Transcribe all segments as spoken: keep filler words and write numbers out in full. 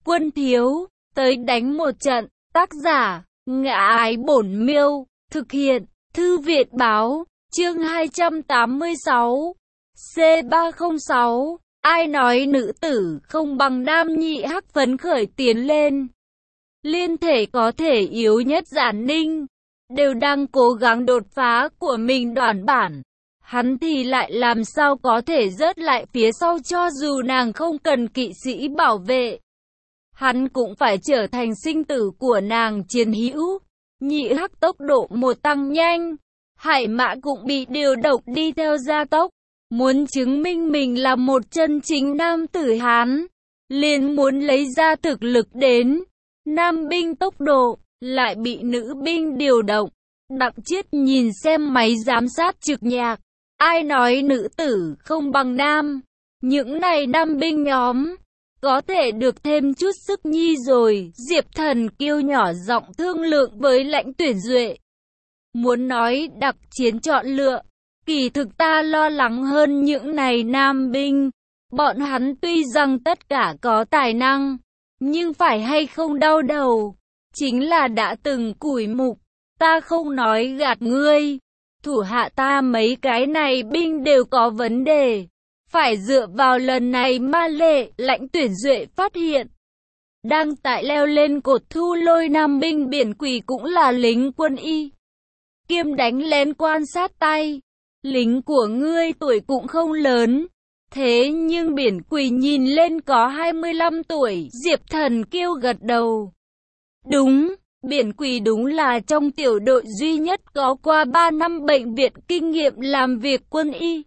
Quân thiếu, tới đánh một trận. Tác giả, Ngã Ái Bổn Miêu. Thực hiện, Thư Viện Báo. Chương hai trăm tám mươi sáu. C ba không sáu. Ai nói nữ tử không bằng nam nhị hắc phấn khởi tiến lên. Liên thể có thể yếu nhất Giản Ninh, đều đang cố gắng đột phá của mình đoạn bản. Hắn thì lại làm sao có thể rớt lại phía sau cho dù nàng không cần kỵ sĩ bảo vệ. Hắn cũng phải trở thành sinh tử của nàng chiến hữu. Nhị hắc tốc độ một tăng nhanh, hải mã cũng bị điều động đi theo gia tốc. Muốn chứng minh mình là một chân chính nam tử Hán, liền muốn lấy ra thực lực đến. Nam binh tốc độ, lại bị nữ binh điều động. Đặng Chiết nhìn xem máy giám sát trực nhạc. Ai nói nữ tử không bằng nam? Những này nam binh nhóm, có thể được thêm chút sức nhi rồi. Diệp Thần Kiêu nhỏ giọng thương lượng với Lãnh Tuyển Duệ. Muốn nói đặc chiến chọn lựa, kỳ thực ta lo lắng hơn những này nam binh. Bọn hắn tuy rằng tất cả có tài năng, nhưng phải hay không đau đầu, chính là đã từng củi mục. Ta không nói gạt ngươi, thủ hạ ta mấy cái này binh đều có vấn đề. Phải dựa vào lần này ma lệ. Lãnh Tuyển Duệ phát hiện, đang tại leo lên cột thu lôi nam binh Biển Quỷ cũng là lính quân y, kiêm đánh lén quan sát tay. Lính của ngươi tuổi cũng không lớn, thế nhưng Biển Quỷ nhìn lên có hai mươi lăm tuổi. Diệp Thần Kiêu gật đầu. Đúng, Biển Quỷ đúng là trong tiểu đội duy nhất có qua ba năm bệnh viện kinh nghiệm làm việc quân y.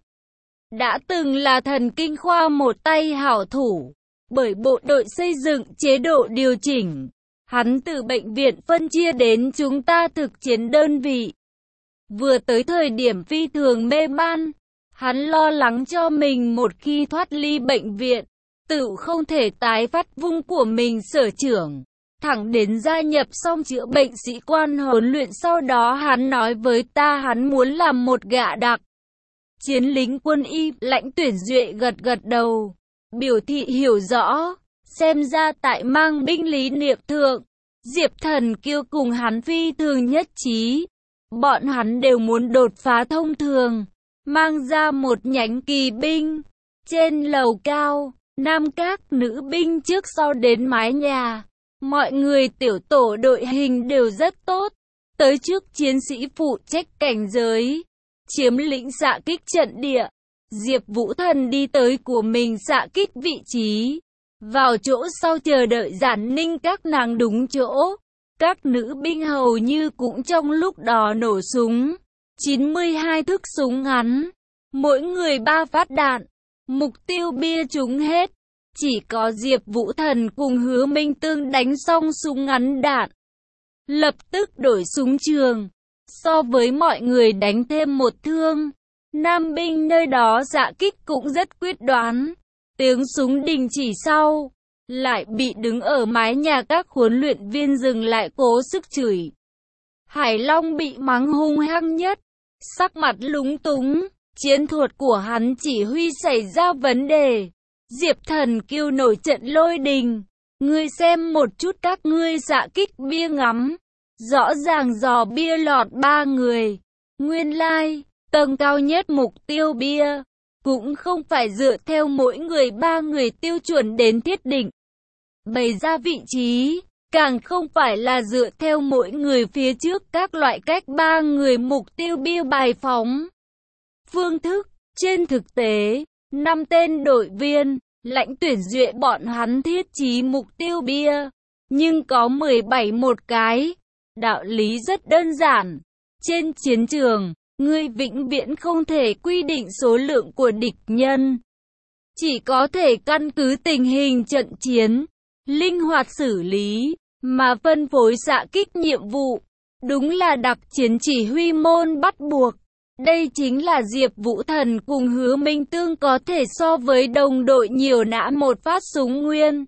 Đã từng là thần kinh khoa một tay hảo thủ, bởi bộ đội xây dựng chế độ điều chỉnh. Hắn từ bệnh viện phân chia đến chúng ta thực chiến đơn vị. Vừa tới thời điểm phi thường mê man, hắn lo lắng cho mình một khi thoát ly bệnh viện, tự không thể tái phát vung của mình sở trưởng. Thẳng đến gia nhập xong chữa bệnh sĩ quan huấn luyện, sau đó hắn nói với ta hắn muốn làm một gã đặc chiến lính quân y. Lãnh Tuyển Duệ gật gật đầu, biểu thị hiểu rõ. Xem ra tại mang binh lý niệm thượng, Diệp Thần Kiêu cùng hắn phi thường nhất trí. Bọn hắn đều muốn đột phá thông thường, mang ra một nhánh kỳ binh. Trên lầu cao, nam các nữ binh trước sau đến mái nhà. Mọi người tiểu tổ đội hình đều rất tốt. Tới trước chiến sĩ phụ trách cảnh giới, chiếm lĩnh xạ kích trận địa. Diệp Vũ Thần đi tới của mình xạ kích vị trí, vào chỗ sau chờ đợi Giản Ninh các nàng đúng chỗ. Các nữ binh hầu như cũng trong lúc đó nổ súng. chín mươi hai thức súng ngắn, mỗi người ba phát đạn, mục tiêu bia trúng hết. Chỉ có Diệp Vũ Thần cùng Hứa Minh Tương đánh xong súng ngắn đạn, lập tức đổi súng trường. So với mọi người đánh thêm một thương, nam binh nơi đó xạ kích cũng rất quyết đoán. Tiếng súng đình chỉ sau, lại bị đứng ở mái nhà các huấn luyện viên dừng lại cố sức chửi. Hải Long bị mắng hung hăng nhất, sắc mặt lúng túng, chiến thuật của hắn chỉ huy xảy ra vấn đề. Diệp Thần Kiêu nổi trận lôi đình, ngươi xem một chút các ngươi xạ kích bia ngắm, rõ ràng dò bia lọt ba người. Nguyên lai, like, tầng cao nhất mục tiêu bia, cũng không phải dựa theo mỗi người ba người tiêu chuẩn đến thiết định bày ra vị trí, càng không phải là dựa theo mỗi người phía trước các loại cách ba người mục tiêu bia bài phóng. Phương thức, trên thực tế, năm tên đội viên, Lãnh Tuyển Duệ bọn hắn thiết trí mục tiêu bia, nhưng có mười bảy một cái. Đạo lý rất đơn giản. Trên chiến trường, ngươi vĩnh viễn không thể quy định số lượng của địch nhân. Chỉ có thể căn cứ tình hình trận chiến, linh hoạt xử lý, mà phân phối xạ kích nhiệm vụ. Đúng là đặc chiến chỉ huy môn bắt buộc. Đây chính là Diệp Vũ Thần cùng Hứa Minh Tương có thể so với đồng đội nhiều nã một phát súng nguyên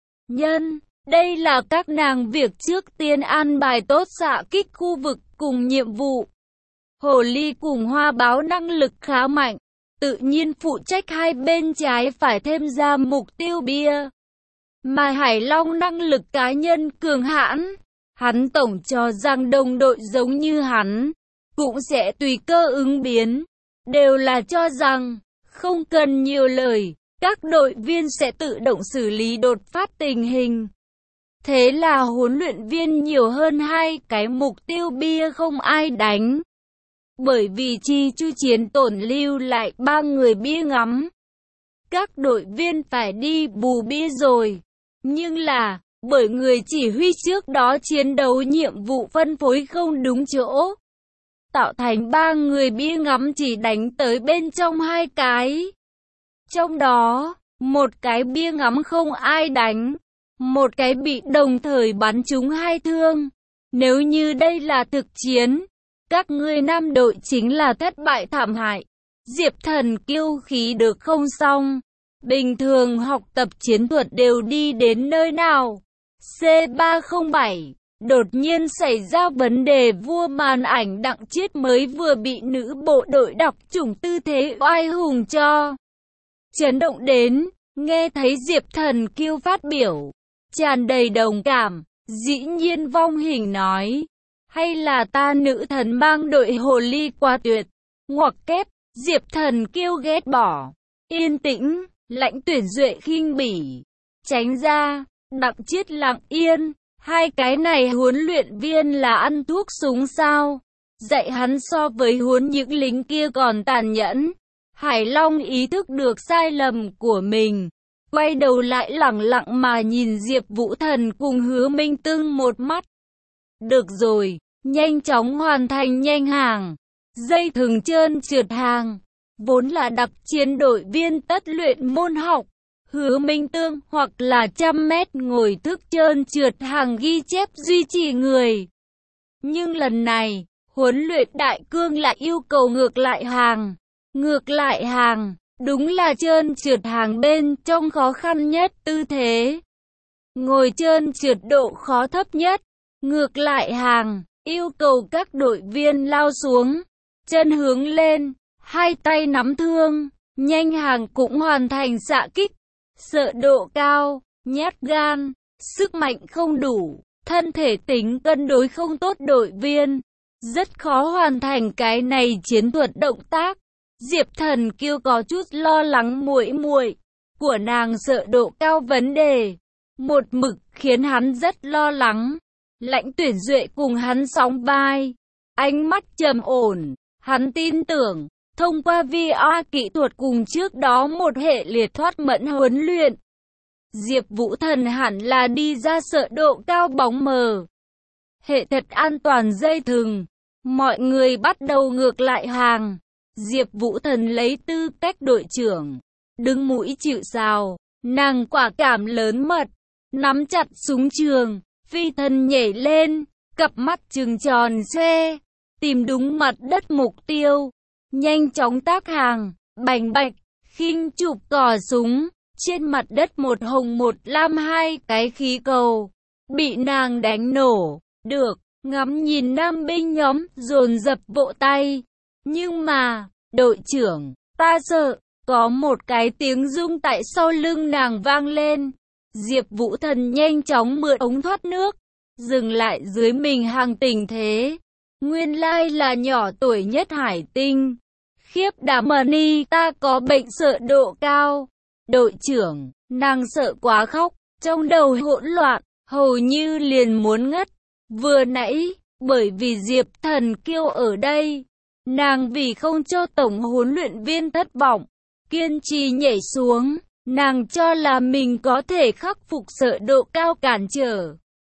nhân. Đây là các nàng việc trước tiên an bài tốt xạ kích khu vực cùng nhiệm vụ. Hồ Ly cùng Hoa Báo năng lực khá mạnh, tự nhiên phụ trách hai bên trái phải thêm ra mục tiêu bia. mà Hải Long năng lực cá nhân cường hãn. Hắn tổng cho rằng đồng đội giống như hắn cũng sẽ tùy cơ ứng biến, đều là cho rằng không cần nhiều lời, các đội viên sẽ tự động xử lý đột phát tình hình. Thế là huấn luyện viên nhiều hơn hai cái mục tiêu bia không ai đánh. Bởi vì Chi Chu chiến tổn lưu lại ba người bia ngắm. Các đội viên phải đi bù bia rồi. Nhưng là, bởi người chỉ huy trước đó chiến đấu nhiệm vụ phân phối không đúng chỗ, tạo thành ba người bia ngắm chỉ đánh tới bên trong hai cái. Trong đó, một cái bia ngắm không ai đánh, một cái bị đồng thời bắn trúng hai thương. Nếu như đây là thực chiến, các ngươi nam đội chính là thất bại thảm hại. Diệp Thần kiêu khí được không xong. Bình thường học tập chiến thuật đều đi đến nơi nào? C ba không bảy. Đột nhiên xảy ra vấn đề, vua màn ảnh Đặng Chiết mới vừa bị nữ bộ đội đọc chủng tư thế oai hùng cho chấn động đến. Nghe thấy Diệp Thần kiêu phát biểu, tràn đầy đồng cảm, dĩ nhiên vong hình nói, hay là ta nữ thần mang đội hồ ly quá tuyệt. Ngoặc kép, Diệp Thần kiêu ghét bỏ, yên tĩnh, Lãnh Tuyển Duệ khinh bỉ, tránh ra, Đặng Chiết lặng yên. Hai cái này huấn luyện viên là ăn thuốc súng sao? Dạy hắn so với huấn những lính kia còn tàn nhẫn. Hải Long ý thức được sai lầm của mình, quay đầu lại lẳng lặng mà nhìn Diệp Vũ Thần cùng Hứa Minh Tưng một mắt. Được rồi, nhanh chóng hoàn thành nhanh hàng. Dây thừng trơn trượt hàng, vốn là đặc chiến đội viên tất luyện môn học. Hứa Minh Tương hoặc là trăm mét ngồi thức trơn trượt hàng ghi chép duy trì người. Nhưng lần này, huấn luyện đại cương lại yêu cầu ngược lại hàng. Ngược lại hàng, đúng là trơn trượt hàng bên trong khó khăn nhất tư thế. Ngồi trơn trượt độ khó thấp nhất. Ngược lại hàng, yêu cầu các đội viên lao xuống, chân hướng lên, hai tay nắm thương, nhanh hàng cũng hoàn thành xạ kích. Sợ độ cao, nhát gan, sức mạnh không đủ, thân thể tính cân đối không tốt đội viên, rất khó hoàn thành cái này chiến thuật động tác. Diệp Thần kiêu có chút lo lắng muội muội của nàng sợ độ cao vấn đề, một mực khiến hắn rất lo lắng. Lãnh Tuyển Duệ cùng hắn sóng vai, ánh mắt trầm ổn, hắn tin tưởng, thông qua vê rờ kỹ thuật cùng trước đó một hệ liệt thoát mẫn huấn luyện, Diệp Vũ Thần hẳn là đi ra sợ độ cao bóng mờ. Hệ thật an toàn dây thừng, mọi người bắt đầu ngược lại hàng. Diệp Vũ Thần lấy tư cách đội trưởng, đứng mũi chịu sào, nàng quả cảm lớn mật, nắm chặt súng trường, phi thân nhảy lên, cặp mắt trừng tròn xoe, tìm đúng mặt đất mục tiêu, nhanh chóng tác hàng, bành bạch, khinh chụp cò súng, trên mặt đất một hồng một lam hai cái khí cầu, bị nàng đánh nổ, được, ngắm nhìn nam binh nhóm dồn dập vỗ tay. Nhưng mà, đội trưởng, ta sợ, có một cái tiếng rung tại sau lưng nàng vang lên. Diệp Vũ Thần nhanh chóng mượn ống thoát nước, dừng lại dưới mình hàng tình thế. Nguyên lai là nhỏ tuổi nhất Hải Tinh. Khiếp đảm Mani, ta có bệnh sợ độ cao. Đội trưởng, nàng sợ quá khóc, trong đầu hỗn loạn, hầu như liền muốn ngất. Vừa nãy, bởi vì Diệp Thần kiêu ở đây, nàng vì không cho tổng huấn luyện viên thất vọng, kiên trì nhảy xuống. Nàng cho là mình có thể khắc phục sợ độ cao cản trở.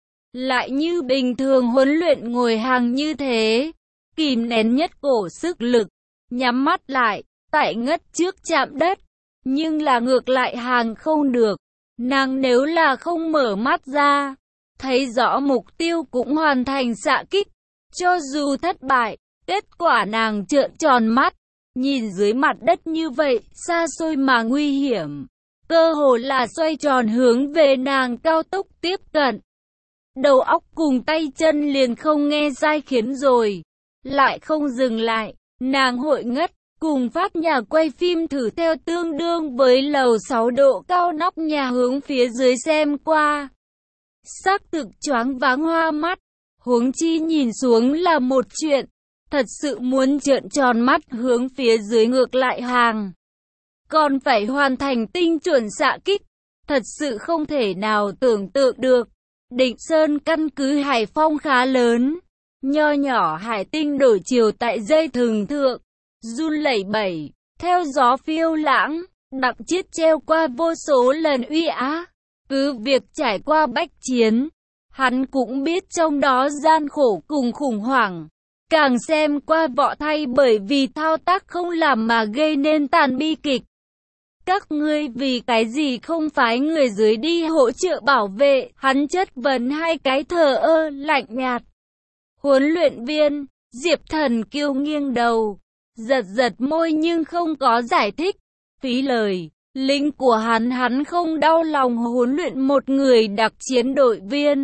Lại như bình thường huấn luyện ngồi hàng như thế, kìm nén nhất cổ sức lực, nhắm mắt lại, tại ngất trước chạm đất. Nhưng là ngược lại hàng không được, nàng nếu là không mở mắt ra, thấy rõ mục tiêu cũng hoàn thành xạ kích. Cho dù thất bại, kết quả nàng trợn tròn mắt, nhìn dưới mặt đất như vậy, xa xôi mà nguy hiểm. Cơ hồ là xoay tròn hướng về nàng cao tốc tiếp cận. Đầu óc cùng tay chân liền không nghe sai khiến rồi. Lại không dừng lại, nàng hội ngất, cùng phát nhà quay phim thử theo tương đương với lầu sáu độ cao nóc nhà hướng phía dưới xem qua. Xác thực choáng váng hoa mắt, huống chi nhìn xuống là một chuyện, thật sự muốn trợn tròn mắt hướng phía dưới ngược lại hàng. Còn phải hoàn thành tinh chuẩn xạ kích, thật sự không thể nào tưởng tượng được. Định Sơn căn cứ Hải Phong khá lớn, nho nhỏ hải tinh đổi chiều tại dây thừng thượng, run lẩy bẩy, theo gió phiêu lãng, Đặng Chiết treo qua vô số lần uy á. Cứ việc trải qua bách chiến, hắn cũng biết trong đó gian khổ cùng khủng hoảng. Càng xem qua võ thay bởi vì thao tác không làm mà gây nên tàn bi kịch. Các ngươi vì cái gì không phái người dưới đi hỗ trợ bảo vệ, hắn chất vấn hai cái thờ ơ, lạnh nhạt. Huấn luyện viên, Diệp Thần Kiêu nghiêng đầu, giật giật môi nhưng không có giải thích, phí lời. Lính của hắn hắn không đau lòng huấn luyện một người đặc chiến đội viên.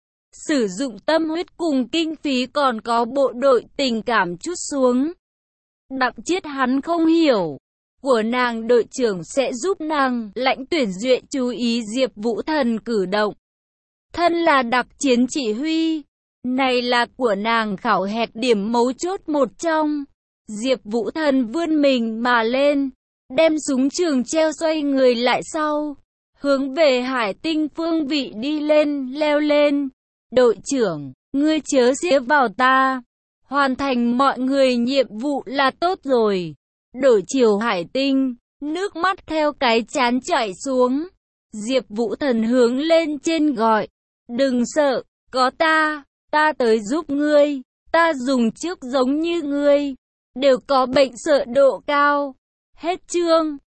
Sử dụng tâm huyết cùng kinh phí còn có bộ đội tình cảm chút xuống. Đặng Chiết hắn không hiểu. Của nàng đội trưởng sẽ giúp nàng lãnh tuyển duyệt chú ý Diệp Vũ Thần cử động. Thân là đặc chiến chỉ huy. Này là của nàng khảo hẹt điểm mấu chốt một trong. Diệp Vũ Thần vươn mình mà lên. Đem súng trường treo xoay người lại sau. Hướng về hải tinh phương vị đi lên, leo lên. Đội trưởng, ngươi chớ xía vào ta. Hoàn thành mọi người nhiệm vụ là tốt rồi. Đổi chiều hải tinh, nước mắt theo cái trán chảy xuống. Diệp Vũ Thần hướng lên trên gọi. Đừng sợ, có ta, ta tới giúp ngươi. Ta dùng trước giống như ngươi. Đều có bệnh sợ độ cao. Hết chương.